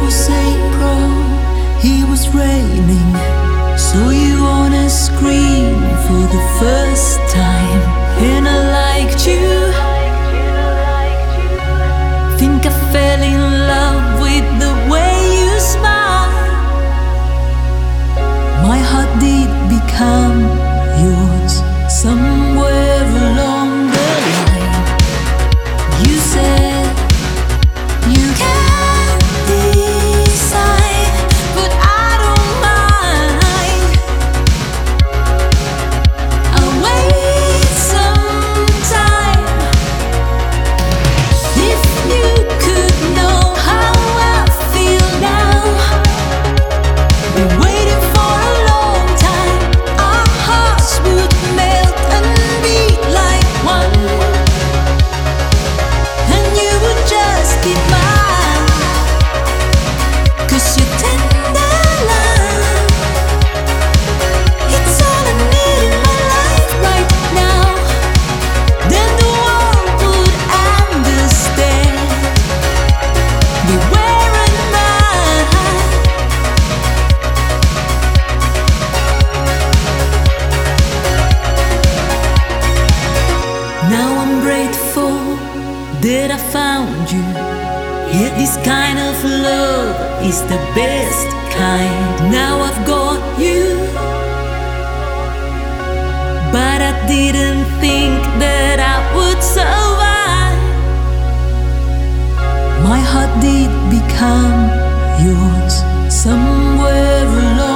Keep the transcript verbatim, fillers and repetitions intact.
was April, it was raining. Saw you on a screen for the first time, and I liked you. Think I fell in love with the way you smile. My heart did become yours somewhere along the line. You said you can't decide, but I don't mind. I'll wait some time. If you could know how I feel now, been waiting for a long time. Our hearts would melt and beat like one, and you would just be mine. 'Cause your tender love, it's all I need in my life right now. Then the world would understand we weren't mine. Now I'm grateful that I found you. Yeah, this kind of love is the best kind. Now I've got you, but I didn't think that I would survive. My heart did become yours somewhere along